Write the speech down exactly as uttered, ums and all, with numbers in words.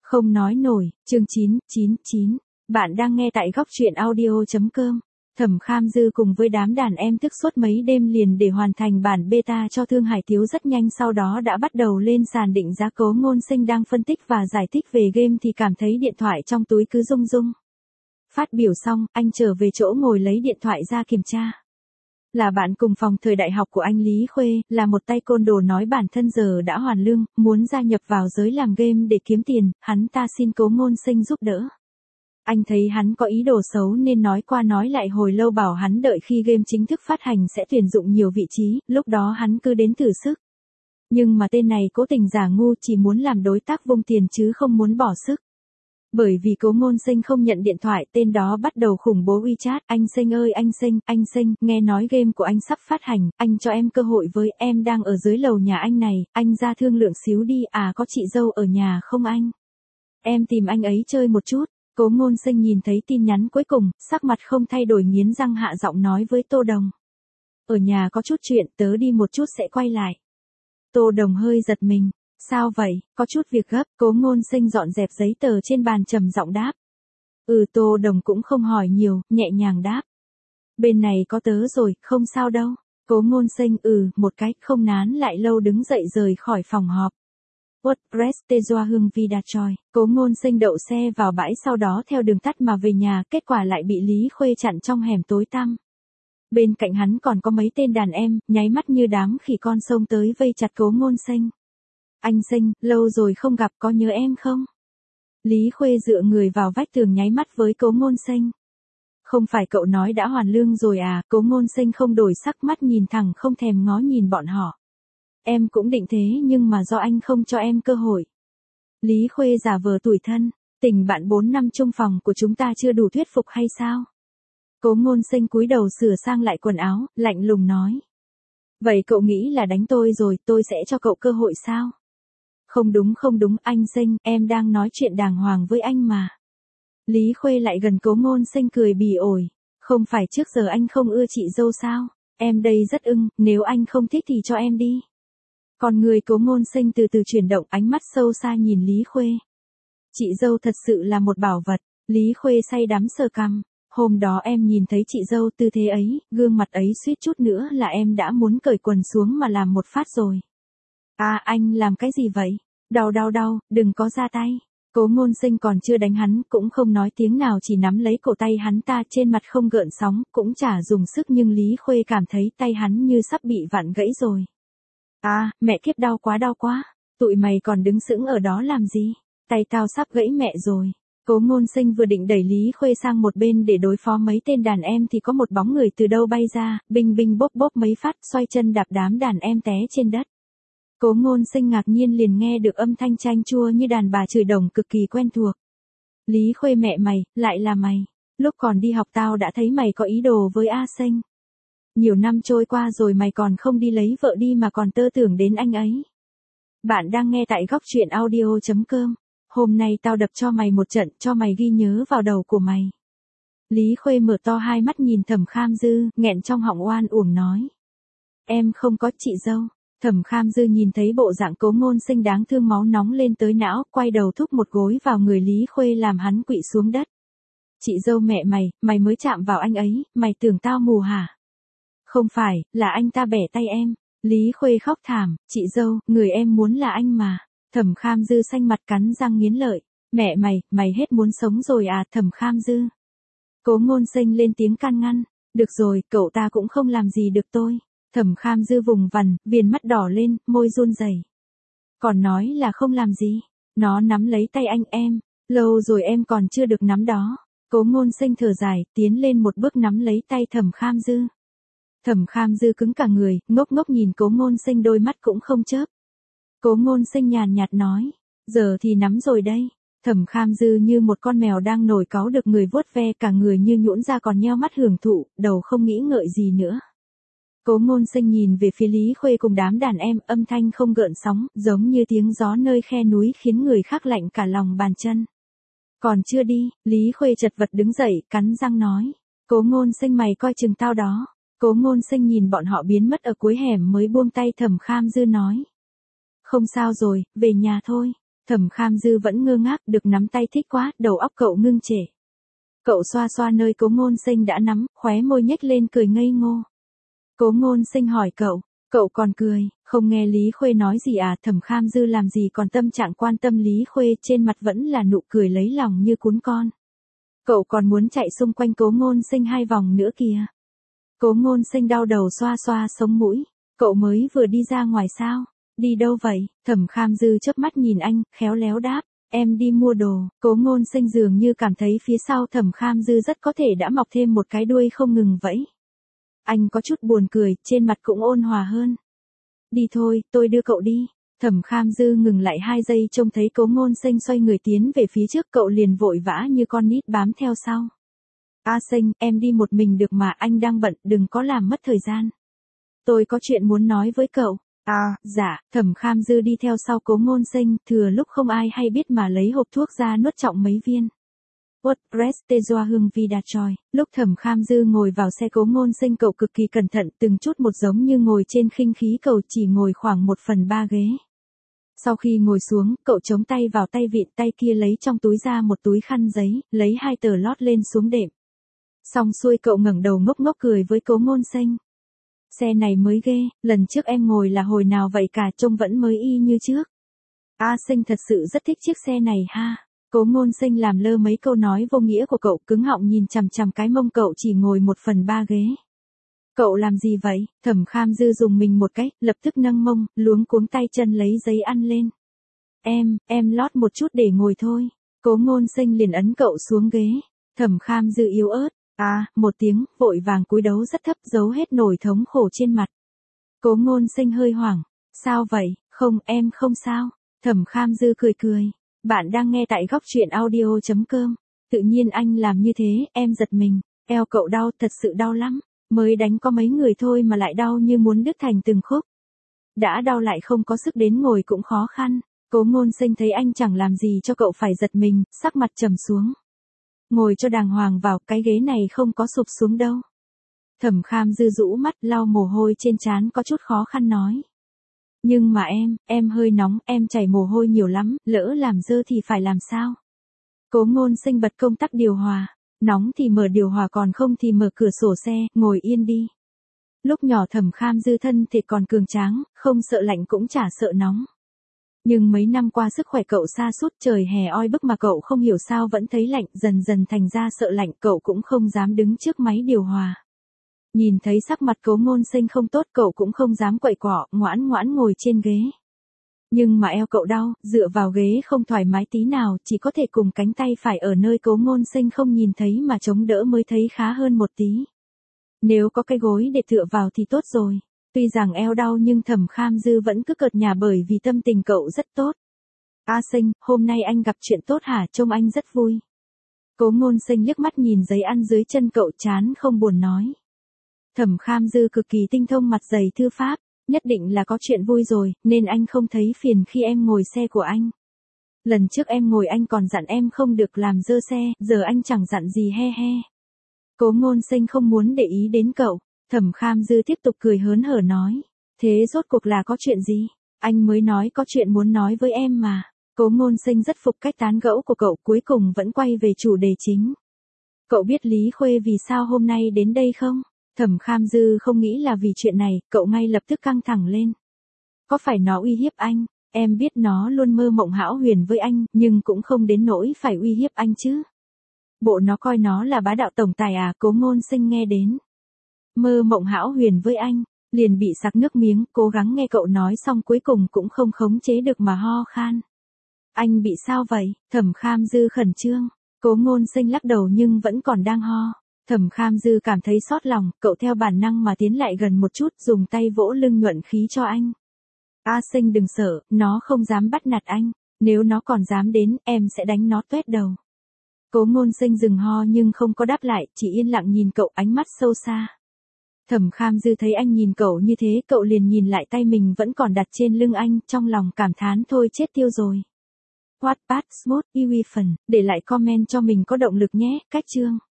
Không nói nổi, chương chín chín chín. Bạn đang nghe tại góc truyện audio chấm com. Thẩm Kham Dư cùng với đám đàn em thức suốt mấy đêm liền để hoàn thành bản beta cho Thương Hải Tiếu rất nhanh, sau đó đã bắt đầu lên sàn định giá. Cố Ngôn Sinh đang phân tích và giải thích về game thì cảm thấy điện thoại trong túi cứ rung rung. Phát biểu xong, anh trở về chỗ ngồi lấy điện thoại ra kiểm tra. Là bạn cùng phòng thời đại học của anh Lý Khuê, là một tay côn đồ nói bản thân giờ đã hoàn lương, muốn gia nhập vào giới làm game để kiếm tiền, hắn ta xin Cố Ngôn Sinh giúp đỡ. Anh thấy hắn có ý đồ xấu nên nói qua nói lại hồi lâu, bảo hắn đợi khi game chính thức phát hành sẽ tuyển dụng nhiều vị trí, lúc đó hắn cứ đến thử sức. Nhưng mà tên này cố tình giả ngu, chỉ muốn làm đối tác vung tiền chứ không muốn bỏ sức. Bởi vì Cố Ngôn Sinh không nhận điện thoại, tên đó bắt đầu khủng bố WeChat, anh Sinh ơi anh Sinh, anh Sinh, nghe nói game của anh sắp phát hành, anh cho em cơ hội với, em đang ở dưới lầu nhà anh này, anh ra thương lượng xíu đi, à có chị dâu ở nhà không anh? Em tìm anh ấy chơi một chút. Cố Ngôn Sinh nhìn thấy tin nhắn cuối cùng, sắc mặt không thay đổi, nghiến răng hạ giọng nói với Tô Đồng. Ở nhà có chút chuyện, tớ đi một chút sẽ quay lại. Tô Đồng hơi giật mình. Sao vậy, có chút việc gấp. Cố Ngôn Sinh dọn dẹp giấy tờ trên bàn trầm giọng đáp. Ừ, Tô Đồng cũng không hỏi nhiều, nhẹ nhàng đáp. Bên này có tớ rồi, không sao đâu. Cố Ngôn Sinh ừ, một cái, không nán lại lâu đứng dậy rời khỏi phòng họp. WordPress Tejoa Hương Vida Choi. Cố Ngôn Sinh đậu xe vào bãi, sau đó theo đường tắt mà về nhà, kết quả lại bị Lý Khuê chặn trong hẻm tối tăm. Bên cạnh hắn còn có mấy tên đàn em, nháy mắt như đám khỉ con xông tới vây chặt Cố Ngôn Sinh. Anh Sinh, lâu rồi không gặp, có nhớ em không? Lý Khuê dựa người vào vách tường nháy mắt với Cố Ngôn Sinh. Không phải cậu nói đã hoàn lương rồi à? Cố Ngôn Sinh không đổi sắc, mắt nhìn thẳng không thèm ngó nhìn bọn họ. Em cũng định thế nhưng mà do anh không cho em cơ hội. Lý Khuê giả vờ tủi thân, tình bạn bốn năm chung phòng của chúng ta chưa đủ thuyết phục hay sao? Cố Ngôn Sinh cúi đầu sửa sang lại quần áo, lạnh lùng nói. Vậy cậu nghĩ là đánh tôi rồi, tôi sẽ cho cậu cơ hội sao? Không đúng không đúng, anh Sinh, em đang nói chuyện đàng hoàng với anh mà. Lý Khuê lại gần Cố Ngôn Sinh cười bỉ ổi. Không phải trước giờ anh không ưa chị dâu sao? Em đây rất ưng, nếu anh không thích thì cho em đi. Còn người Cố Ngôn Sinh từ từ chuyển động, ánh mắt sâu xa nhìn Lý Khuê. Chị dâu thật sự là một bảo vật. Lý Khuê say đắm sờ cằm. Hôm đó em nhìn thấy chị dâu tư thế ấy, gương mặt ấy suýt chút nữa là em đã muốn cởi quần xuống mà làm một phát rồi. À anh làm cái gì vậy? Đau đau đau, đừng có ra tay. Cố Ngôn Sinh còn chưa đánh hắn, cũng không nói tiếng nào, chỉ nắm lấy cổ tay hắn ta, trên mặt không gợn sóng, cũng chả dùng sức, nhưng Lý Khuê cảm thấy tay hắn như sắp bị vặn gãy rồi. À, mẹ kiếp, đau quá đau quá. Tụi mày còn đứng sững ở đó làm gì? Tay tao sắp gãy mẹ rồi. Cố Ngôn Sinh vừa định đẩy Lý Khuê sang một bên để đối phó mấy tên đàn em thì có một bóng người từ đâu bay ra, binh binh bốc bốc mấy phát, xoay chân đạp đám đàn em té trên đất. Cố Ngôn Sinh ngạc nhiên liền nghe được âm thanh chanh chua như đàn bà chửi đồng cực kỳ quen thuộc. Lý Khuê, mẹ mày, lại là mày. Lúc còn đi học tao đã thấy mày có ý đồ với A Sinh. Nhiều năm trôi qua rồi mày còn không đi lấy vợ đi mà còn tơ tưởng đến anh ấy. Bạn đang nghe tại góc truyện audio chấm com. Hôm nay tao đập cho mày một trận, cho mày ghi nhớ vào đầu của mày. Lý Khuê mở to hai mắt nhìn Thẩm Kham Dư, nghẹn trong họng oan uổng nói. Em không có chị dâu. Thẩm Kham Dư nhìn thấy bộ dạng Cố Ngôn Sinh đáng thương, máu nóng lên tới não, quay đầu thúc một gối vào người Lý Khuê làm hắn quỵ xuống đất. Chị dâu mẹ mày, mày mới chạm vào anh ấy, mày tưởng tao mù hả? Không phải, là anh ta bẻ tay em. Lý Khuê khóc thảm, chị dâu, người em muốn là anh mà. Thẩm Kham Dư xanh mặt cắn răng nghiến lợi. Mẹ mày, mày hết muốn sống rồi à? Thẩm Kham Dư. Cố Ngôn Sinh lên tiếng can ngăn. Được rồi, cậu ta cũng không làm gì được tôi. Thẩm Kham Dư vùng vằng, viền mắt đỏ lên, môi run rẩy. Còn nói là không làm gì. Nó nắm lấy tay anh em. Lâu rồi em còn chưa được nắm đó. Cố Ngôn Sinh thở dài, tiến lên một bước nắm lấy tay Thẩm Kham Dư. Thẩm Kham Dư cứng cả người, ngốc ngốc nhìn Cố Ngôn Sinh, đôi mắt cũng không chớp. Cố Ngôn Sinh nhàn nhạt nói. Giờ thì nắm rồi đây. Thẩm Kham Dư như một con mèo đang nổi cáu được người vuốt ve, cả người như nhũn ra còn nheo mắt hưởng thụ, đầu không nghĩ ngợi gì nữa. Cố Ngôn Sinh nhìn về phía Lý Khuê cùng đám đàn em, âm thanh không gợn sóng, giống như tiếng gió nơi khe núi, khiến người khác lạnh cả lòng bàn chân. Còn chưa đi, Lý Khuê chật vật đứng dậy, cắn răng nói. Cố Ngôn Sinh, mày coi chừng tao đó. Cố Ngôn Sinh nhìn bọn họ biến mất ở cuối hẻm mới buông tay. Thẩm Kham Dư nói. Không sao rồi, về nhà thôi. Thẩm Kham Dư vẫn ngơ ngác, được nắm tay thích quá, đầu óc cậu ngưng trệ. Cậu xoa xoa nơi Cố Ngôn Sinh đã nắm, khóe môi nhếch lên cười ngây ngô. Cố Ngôn Sinh hỏi cậu, cậu còn cười, không nghe Lý Khuê nói gì à? Thẩm Kham Dư làm gì còn tâm trạng quan tâm Lý Khuê, trên mặt vẫn là nụ cười lấy lòng như cún con. Cậu còn muốn chạy xung quanh Cố Ngôn Sinh hai vòng nữa kìa. Cố Ngôn Sinh đau đầu xoa xoa sống mũi, cậu mới vừa đi ra ngoài sao? Đi đâu vậy? Thẩm Kham Dư chớp mắt nhìn anh, khéo léo đáp, em đi mua đồ. Cố Ngôn Sinh dường như cảm thấy phía sau Thẩm Kham Dư rất có thể đã mọc thêm một cái đuôi không ngừng vẫy. Anh có chút buồn cười, trên mặt cũng ôn hòa hơn. Đi thôi, tôi đưa cậu đi. Thẩm Kham Dư ngừng lại hai giây trông thấy Cố Ngôn Sinh xoay người tiến về phía trước, cậu liền vội vã như con nít bám theo sau. A Sinh, em đi một mình được mà, anh đang bận, đừng có làm mất thời gian. Tôi có chuyện muốn nói với cậu. À, dạ. Thẩm Kham Dư đi theo sau Cố Ngôn Sinh, thừa lúc không ai hay biết mà lấy hộp thuốc ra nuốt trọng mấy viên. Prestejoa hương Vidachoy. Lúc Thẩm Kham Dư ngồi vào xe Cố Ngôn Sinh, cậu cực kỳ cẩn thận, từng chút một giống như ngồi trên khinh khí cầu, chỉ ngồi khoảng một phần ba ghế. Sau khi ngồi xuống, cậu chống tay vào tay vịn, tay kia lấy trong túi ra một túi khăn giấy, lấy hai tờ lót lên xuống đệm. Xong xuôi cậu ngẩng đầu ngốc ngốc cười với Cố Ngôn Sinh. Xe này mới ghê, lần trước em ngồi là hồi nào vậy cả, trông vẫn mới y như trước. A Sinh thật sự rất thích chiếc xe này ha. Cố Ngôn Sinh làm lơ mấy câu nói vô nghĩa của cậu, cứng họng nhìn chằm chằm cái mông cậu chỉ ngồi một phần ba ghế. Cậu làm gì vậy? Thẩm Kham Dư dùng mình một cái, lập tức nâng mông, luống cuống tay chân lấy giấy ăn lên. Em, em lót một chút để ngồi thôi. Cố Ngôn Sinh liền ấn cậu xuống ghế. Thẩm Kham Dư yếu ớt, à, một tiếng, vội vàng cúi đấu rất thấp, giấu hết nỗi thống khổ trên mặt. Cố Ngôn Sinh hơi hoảng, sao vậy? Không, em không sao. Thẩm Kham Dư cười cười. Bạn đang nghe tại góc truyện audio chấm com. Tự nhiên anh làm như thế, em giật mình. Eo cậu đau, thật sự đau lắm. Mới đánh có mấy người thôi mà lại đau như muốn đứt thành từng khúc. Đã đau lại không có sức đến ngồi cũng khó khăn. Cố Ngôn Sinh thấy anh chẳng làm gì cho cậu phải giật mình, sắc mặt trầm xuống. Ngồi cho đàng hoàng vào, cái ghế này không có sụp xuống đâu. Thẩm Kham Dư rũ mắt, lau mồ hôi trên trán, có chút khó khăn nói. Nhưng mà em, em hơi nóng, em chảy mồ hôi nhiều lắm, lỡ làm dơ thì phải làm sao? Cố Ngôn Sinh bật công tắc điều hòa. Nóng thì mở điều hòa, còn không thì mở cửa sổ xe, ngồi yên đi. Lúc nhỏ Thẩm Kham Dư thân thì còn cường tráng, không sợ lạnh cũng chả sợ nóng. Nhưng mấy năm qua sức khỏe cậu sa sút, trời hè oi bức mà cậu không hiểu sao vẫn thấy lạnh, dần dần thành ra sợ lạnh, cậu cũng không dám đứng trước máy điều hòa. Nhìn thấy sắc mặt Cố Ngôn Sinh không tốt, cậu cũng không dám quậy quọ, ngoãn ngoãn ngồi trên ghế. Nhưng mà eo cậu đau, dựa vào ghế không thoải mái tí nào, chỉ có thể cùng cánh tay phải ở nơi Cố Ngôn Sinh không nhìn thấy mà chống đỡ mới thấy khá hơn một tí. Nếu có cái gối để tựa vào thì tốt rồi. Tuy rằng eo đau nhưng Thẩm Kham Dư vẫn cứ cợt nhả bởi vì tâm tình cậu rất tốt. A Sinh, hôm nay anh gặp chuyện tốt hả? Trông anh rất vui. Cố Ngôn Sinh liếc mắt nhìn giấy ăn dưới chân cậu, chán không buồn nói. Thẩm Kham Dư cực kỳ tinh thông mặt dày thư pháp, nhất định là có chuyện vui rồi, nên anh không thấy phiền khi em ngồi xe của anh. Lần trước em ngồi anh còn dặn em không được làm dơ xe, giờ anh chẳng dặn gì he he. Cố Ngôn Sinh không muốn để ý đến cậu. Thẩm Kham Dư tiếp tục cười hớn hở nói. Thế rốt cuộc là có chuyện gì? Anh mới nói có chuyện muốn nói với em mà. Cố Ngôn Sinh rất phục cách tán gẫu của cậu, cuối cùng vẫn quay về chủ đề chính. Cậu biết Lý Khuê vì sao hôm nay đến đây không? Thẩm Kham Dư không nghĩ là vì chuyện này, cậu ngay lập tức căng thẳng lên. Có phải nó uy hiếp anh? Em biết nó luôn mơ mộng hão huyền với anh, nhưng cũng không đến nỗi phải uy hiếp anh chứ. Bộ nó coi nó là bá đạo tổng tài à? Cố Ngôn Sinh nghe đến. Mơ mộng hão huyền với anh, liền bị sặc nước miếng, cố gắng nghe cậu nói xong cuối cùng cũng không khống chế được mà ho khan. Anh bị sao vậy? Thẩm Kham Dư khẩn trương. Cố Ngôn Sinh lắc đầu nhưng vẫn còn đang ho. Thẩm Kham Dư cảm thấy xót lòng, cậu theo bản năng mà tiến lại gần một chút, dùng tay vỗ lưng nhuận khí cho anh. A Sinh đừng sợ, nó không dám bắt nạt anh, nếu nó còn dám đến, em sẽ đánh nó tuét đầu. Cố Ngôn Sinh dừng ho nhưng không có đáp lại, chỉ yên lặng nhìn cậu, ánh mắt sâu xa. Thẩm Kham Dư thấy anh nhìn cậu như thế, cậu liền nhìn lại tay mình vẫn còn đặt trên lưng anh, trong lòng cảm thán thôi chết tiêu rồi. Wattpad, Smooth, Iwi phần, để lại comment cho mình có động lực nhé, cách chương.